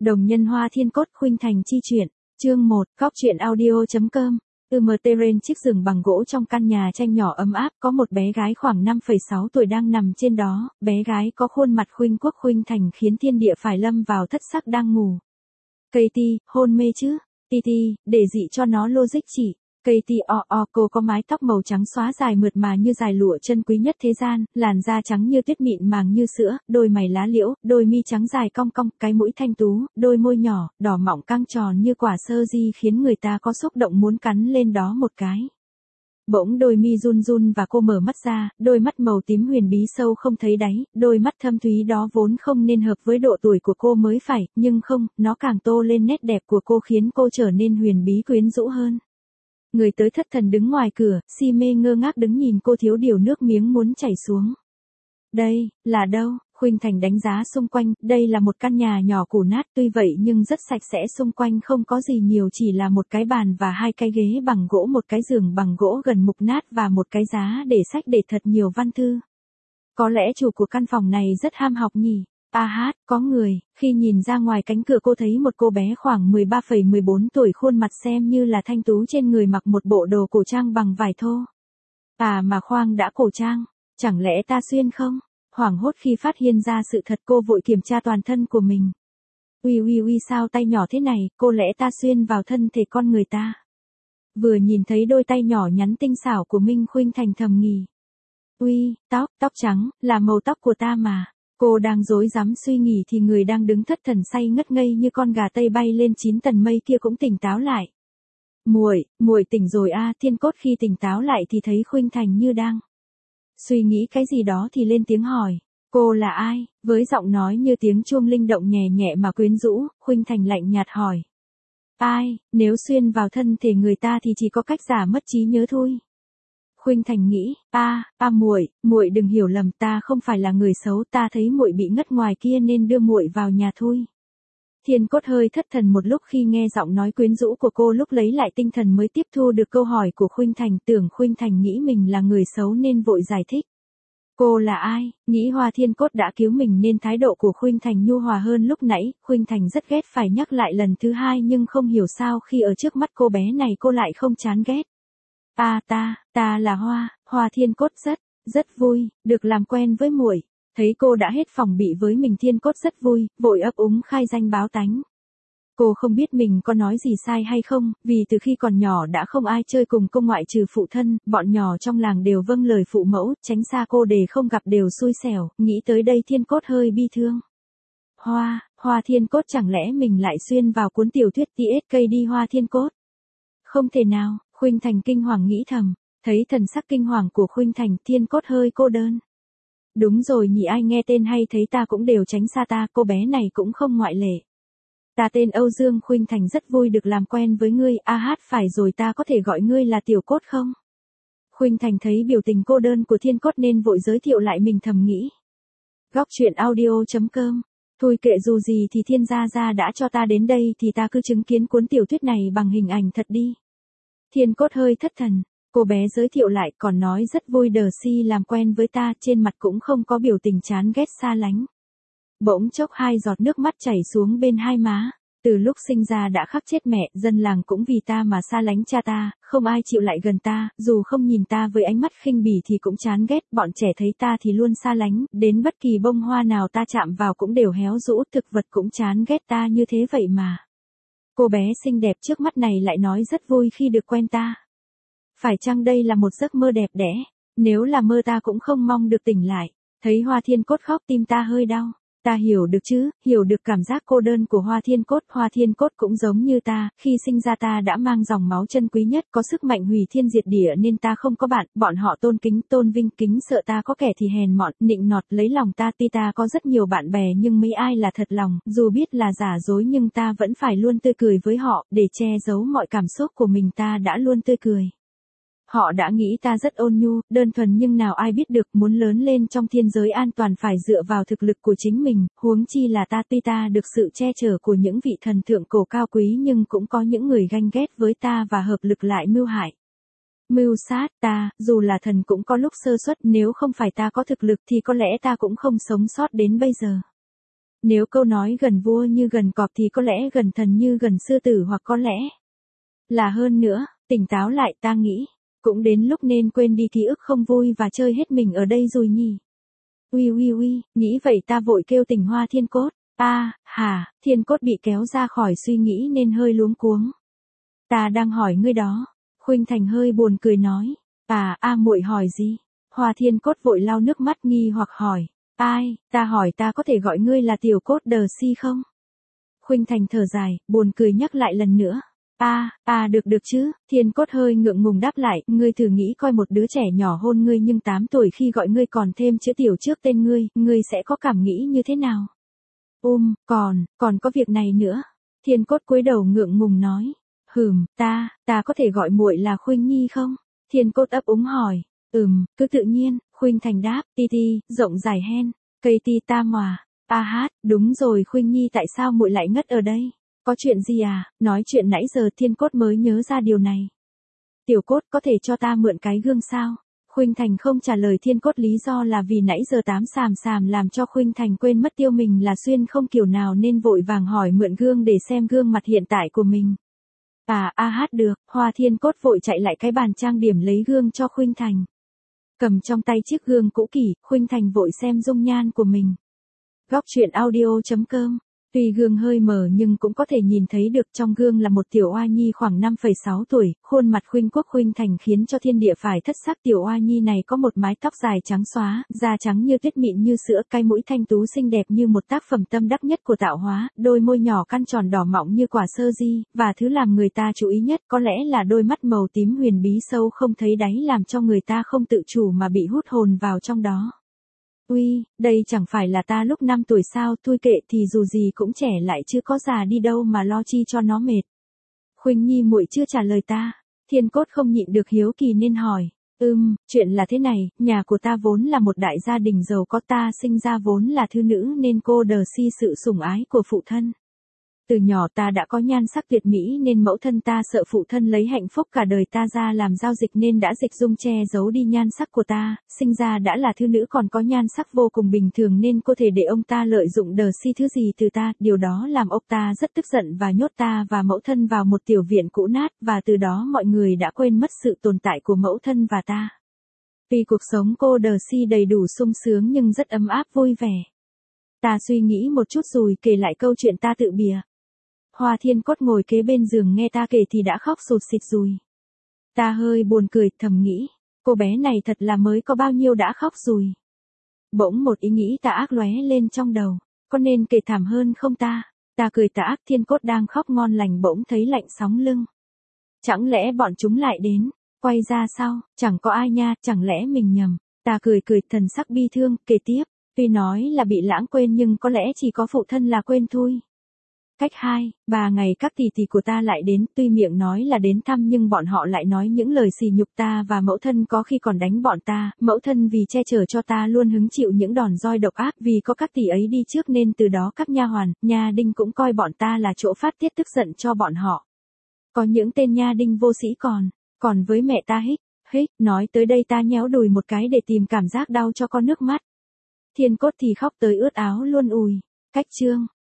Đồng nhân Hoa Thiên Cốt Khuynh Thành chi truyện, chương 1, Cóc truyện audio.com. Terrain chiếc giường bằng gỗ trong căn nhà tranh nhỏ ấm áp, có một bé gái khoảng 5,6 tuổi đang nằm trên đó, bé gái có khuôn mặt khuynh quốc khuynh thành khiến thiên địa phải lâm vào thất sắc đang ngủ. Katie, hôn mê chứ? Titi, để dị cho nó logic chỉ. Katie cô có mái tóc màu trắng xóa dài mượt mà như dài lụa chân quý nhất thế gian, làn da trắng như tuyết mịn màng như sữa, đôi mày lá liễu, đôi mi trắng dài cong cong, cái mũi thanh tú, đôi môi nhỏ, đỏ mọng căng tròn như quả sơ di khiến người ta có xúc động muốn cắn lên đó một cái. Bỗng đôi mi run run và cô mở mắt ra, đôi mắt màu tím huyền bí sâu không thấy đáy, đôi mắt thâm thúy đó vốn không nên hợp với độ tuổi của cô mới phải, nhưng không, nó càng tô lên nét đẹp của cô khiến cô trở nên huyền bí quyến rũ hơn. Người tới thất thần đứng ngoài cửa, si mê ngơ ngác đứng nhìn cô thiếu điều nước miếng muốn chảy xuống. Đây, là đâu? Khuynh Thành đánh giá xung quanh, đây là một căn nhà nhỏ cũ nát tuy vậy nhưng rất sạch sẽ, xung quanh không có gì nhiều, chỉ là một cái bàn và hai cái ghế bằng gỗ, một cái giường bằng gỗ gần mục nát và một cái giá để sách để thật nhiều văn thư. Có lẽ chủ của căn phòng này rất ham học nhỉ? Có người. Khi nhìn ra ngoài cánh cửa cô thấy một cô bé khoảng 13,14 tuổi, khuôn mặt xem như là thanh tú, trên người mặc một bộ đồ cổ trang bằng vải thô. Mà khoang đã cổ trang, chẳng lẽ ta xuyên không? Hoảng hốt khi phát hiện ra sự thật, cô vội kiểm tra toàn thân của mình. Uy sao tay nhỏ thế này, cô lẽ ta xuyên vào thân thể con người ta. Vừa nhìn thấy đôi tay nhỏ nhắn tinh xảo của mình, Khuynh Thành thầm nghĩ. Tóc trắng, là màu tóc của ta mà. Cô đang rối rắm suy nghĩ thì người đang đứng thất thần say ngất ngây như con gà tây bay lên 9 tầng mây kia cũng tỉnh táo lại. Muội tỉnh rồi à? Thiên Cốt khi tỉnh táo lại thì thấy Khuynh Thành như đang suy nghĩ cái gì đó thì lên tiếng hỏi. Cô là ai? Với giọng nói như tiếng chuông linh động nhẹ nhẹ mà quyến rũ, Khuynh Thành lạnh nhạt hỏi. Ai? Nếu xuyên vào thân thể người ta thì chỉ có cách giả mất trí nhớ thôi. Khuynh Thành nghĩ, muội đừng hiểu lầm, ta không phải là người xấu, ta thấy muội bị ngất ngoài kia nên đưa muội vào nhà thôi. Thiên Cốt hơi thất thần một lúc khi nghe giọng nói quyến rũ của cô, lúc lấy lại tinh thần mới tiếp thu được câu hỏi của Khuynh Thành, tưởng Khuynh Thành nghĩ mình là người xấu nên vội giải thích. Cô là ai? Nghĩ Hoa Thiên Cốt đã cứu mình nên thái độ của Khuynh Thành nhu hòa hơn lúc nãy. Khuynh Thành rất ghét phải nhắc lại lần thứ hai nhưng không hiểu sao khi ở trước mắt cô bé này cô lại không chán ghét. Ta là Hoa Thiên Cốt rất vui, được làm quen với muội. Thấy cô đã hết phòng bị với mình, Thiên Cốt rất vui, vội ấp úng khai danh báo tánh. Cô không biết mình có nói gì sai hay không, vì từ khi còn nhỏ đã không ai chơi cùng cô ngoại trừ phụ thân, bọn nhỏ trong làng đều vâng lời phụ mẫu, tránh xa cô để không gặp đều xui xẻo, nghĩ tới đây Thiên Cốt hơi bi thương. Hoa Thiên Cốt, chẳng lẽ mình lại xuyên vào cuốn tiểu thuyết TSK đi Hoa Thiên Cốt? Không thể nào, Khuynh Thành kinh hoàng nghĩ thầm, thấy thần sắc kinh hoàng của Khuynh Thành, Thiên Cốt hơi cô đơn. Đúng rồi nhỉ, ai nghe tên hay thấy ta cũng đều tránh xa ta, cô bé này cũng không ngoại lệ. Ta tên Âu Dương, Khuynh Thành rất vui được làm quen với ngươi. Phải rồi, ta có thể gọi ngươi là Tiểu Cốt không? Khuynh Thành thấy biểu tình cô đơn của Thiên Cốt nên vội giới thiệu lại mình, thầm nghĩ. Góc truyện audio.com. Thôi kệ, dù gì thì Thiên gia đã cho ta đến đây thì ta cứ chứng kiến cuốn tiểu thuyết này bằng hình ảnh thật đi. Thiên Cốt hơi thất thần, cô bé giới thiệu lại còn nói rất vui đờ si làm quen với ta, trên mặt cũng không có biểu tình chán ghét xa lánh. Bỗng chốc 2 giọt nước mắt chảy xuống bên hai má. Từ lúc sinh ra đã khắc chết mẹ, dân làng cũng vì ta mà xa lánh cha ta, không ai chịu lại gần ta, dù không nhìn ta với ánh mắt khinh bỉ thì cũng chán ghét, bọn trẻ thấy ta thì luôn xa lánh, đến bất kỳ bông hoa nào ta chạm vào cũng đều héo rũ, thực vật cũng chán ghét ta như thế vậy mà. Cô bé xinh đẹp trước mắt này lại nói rất vui khi được quen ta. Phải chăng đây là một giấc mơ đẹp đẽ? Nếu là mơ ta cũng không mong được tỉnh lại. Thấy Hoa Thiên Cốt khóc, tim ta hơi đau. Ta hiểu được chứ, hiểu được cảm giác cô đơn của Hoa Thiên Cốt. Hoa Thiên Cốt cũng giống như ta, khi sinh ra ta đã mang dòng máu chân quý nhất, có sức mạnh hủy thiên diệt địa nên ta không có bạn, bọn họ tôn kính tôn vinh kính sợ ta, có kẻ thì hèn mọn, nịnh nọt lấy lòng ta. Tuy ta có rất nhiều bạn bè nhưng mấy ai là thật lòng, dù biết là giả dối nhưng ta vẫn phải luôn tươi cười với họ, để che giấu mọi cảm xúc của mình ta đã luôn tươi cười. Họ đã nghĩ ta rất ôn nhu, đơn thuần nhưng nào ai biết được, muốn lớn lên trong thiên giới an toàn phải dựa vào thực lực của chính mình, huống chi là ta. Tuy ta được sự che chở của những vị thần thượng cổ cao quý nhưng cũng có những người ganh ghét với ta và hợp lực lại mưu hại. Mưu sát ta, dù là thần cũng có lúc sơ suất, nếu không phải ta có thực lực thì có lẽ ta cũng không sống sót đến bây giờ. Nếu câu nói gần vua như gần cọp thì có lẽ gần thần như gần sư tử, hoặc có lẽ là hơn nữa, tỉnh táo lại, ta nghĩ. Cũng đến lúc nên quên đi ký ức không vui và chơi hết mình ở đây rồi nhỉ. Ui, nghĩ vậy ta vội kêu tỉnh Hoa Thiên Cốt. Thiên Cốt bị kéo ra khỏi suy nghĩ nên hơi luống cuống. Ta đang hỏi ngươi đó. Khuynh Thành hơi buồn cười nói. Muội hỏi gì? Hoa Thiên Cốt vội lau nước mắt nghi hoặc hỏi. Ai, ta hỏi ta có thể gọi ngươi là Tiểu Cốt Đờ Si không? Khuynh Thành thở dài, buồn cười nhắc lại lần nữa. Được chứ, Thiên Cốt hơi ngượng ngùng đáp lại, ngươi thử nghĩ coi một đứa trẻ nhỏ hôn ngươi nhưng 8 tuổi khi gọi ngươi còn thêm chữ Tiểu trước tên ngươi sẽ có cảm nghĩ như thế nào? Còn có việc này nữa. Thiên Cốt cúi đầu ngượng ngùng nói. Ta có thể gọi muội là Khuynh Nhi không? Thiên Cốt ấp úng hỏi. Cứ tự nhiên, Khuynh Thành đáp, ti, rộng dài hen, cây ti ta mòa. Đúng rồi Khuynh Nhi, tại sao muội lại ngất ở đây? Có chuyện gì à? Nói chuyện nãy giờ Thiên Cốt mới nhớ ra điều này. Tiểu Cốt có thể cho ta mượn cái gương sao? Khuynh Thành không trả lời Thiên Cốt, lý do là vì nãy giờ tám xàm làm cho Khuynh Thành quên mất tiêu mình là xuyên không kiểu nào nên vội vàng hỏi mượn gương để xem gương mặt hiện tại của mình. Được, Hoa Thiên Cốt vội chạy lại cái bàn trang điểm lấy gương cho Khuynh Thành. Cầm trong tay chiếc gương cũ kỹ, Khuynh Thành vội xem dung nhan của mình. Góc truyện audio.com. Tuy gương hơi mờ nhưng cũng có thể nhìn thấy được, trong gương là một tiểu oa nhi khoảng 5,6 tuổi, khuôn mặt khuynh quốc khuynh thành khiến cho thiên địa phải thất sắc. Tiểu oa nhi này có một mái tóc dài trắng xóa, da trắng như tuyết, mịn như sữa, cái mũi thanh tú xinh đẹp như một tác phẩm tâm đắc nhất của tạo hóa, đôi môi nhỏ căn tròn đỏ mọng như quả sơ di, và thứ làm người ta chú ý nhất có lẽ là đôi mắt màu tím huyền bí sâu không thấy đáy, làm cho người ta không tự chủ mà bị hút hồn vào trong đó. Đây chẳng phải là ta lúc 5 tuổi sao? Thôi kệ, thì dù gì cũng trẻ lại chứ có già đi đâu mà lo chi cho nó mệt. Khuynh Nhi muội chưa trả lời ta. Thiên Cốt không nhịn được hiếu kỳ nên hỏi. Chuyện là thế này, nhà của ta vốn là một đại gia đình giàu có, ta sinh ra vốn là thư nữ nên cô Đờ Si sự sủng ái của phụ thân. Từ nhỏ ta đã có nhan sắc tuyệt mỹ nên mẫu thân ta sợ phụ thân lấy hạnh phúc cả đời ta ra làm giao dịch nên đã dịch dung che giấu đi nhan sắc của ta, sinh ra đã là thư nữ còn có nhan sắc vô cùng bình thường nên có thể để ông ta lợi dụng Đờ Si thứ gì từ ta, điều đó làm ông ta rất tức giận và nhốt ta và mẫu thân vào một tiểu viện cũ nát, và từ đó mọi người đã quên mất sự tồn tại của mẫu thân và ta. Vì cuộc sống cô Đờ Si đầy đủ sung sướng nhưng rất ấm áp vui vẻ. Ta suy nghĩ một chút rồi kể lại câu chuyện ta tự bịa. Hoa Thiên Cốt ngồi kế bên giường nghe ta kể thì đã khóc sụt sịt rồi. Ta hơi buồn cười, thầm nghĩ, cô bé này thật là mới có bao nhiêu đã khóc rồi. Bỗng một ý nghĩ tà ác lóe lên trong đầu, có nên kể thảm hơn không ta? Ta cười tà ác, Thiên Cốt đang khóc ngon lành bỗng thấy lạnh sóng lưng. Chẳng lẽ bọn chúng lại đến? Quay ra sau, chẳng có ai nha, chẳng lẽ mình nhầm? Ta cười thần sắc bi thương, kể tiếp, tuy nói là bị lãng quên nhưng có lẽ chỉ có phụ thân là quên thôi. Cách 2, 3 ngày các tỷ tỷ của ta lại đến, tuy miệng nói là đến thăm nhưng bọn họ lại nói những lời sỉ nhục ta và mẫu thân, có khi còn đánh bọn ta. Mẫu thân vì che chở cho ta luôn hứng chịu những đòn roi độc ác, vì có các tỷ ấy đi trước nên từ đó các nha hoàn, nha đinh cũng coi bọn ta là chỗ phát tiết tức giận cho bọn họ. Có những tên nha đinh vô sĩ còn với mẹ ta hích, nói tới đây ta nhéo đùi một cái để tìm cảm giác đau cho con nước mắt. Thiên Cốt thì khóc tới ướt áo luôn. Cách chương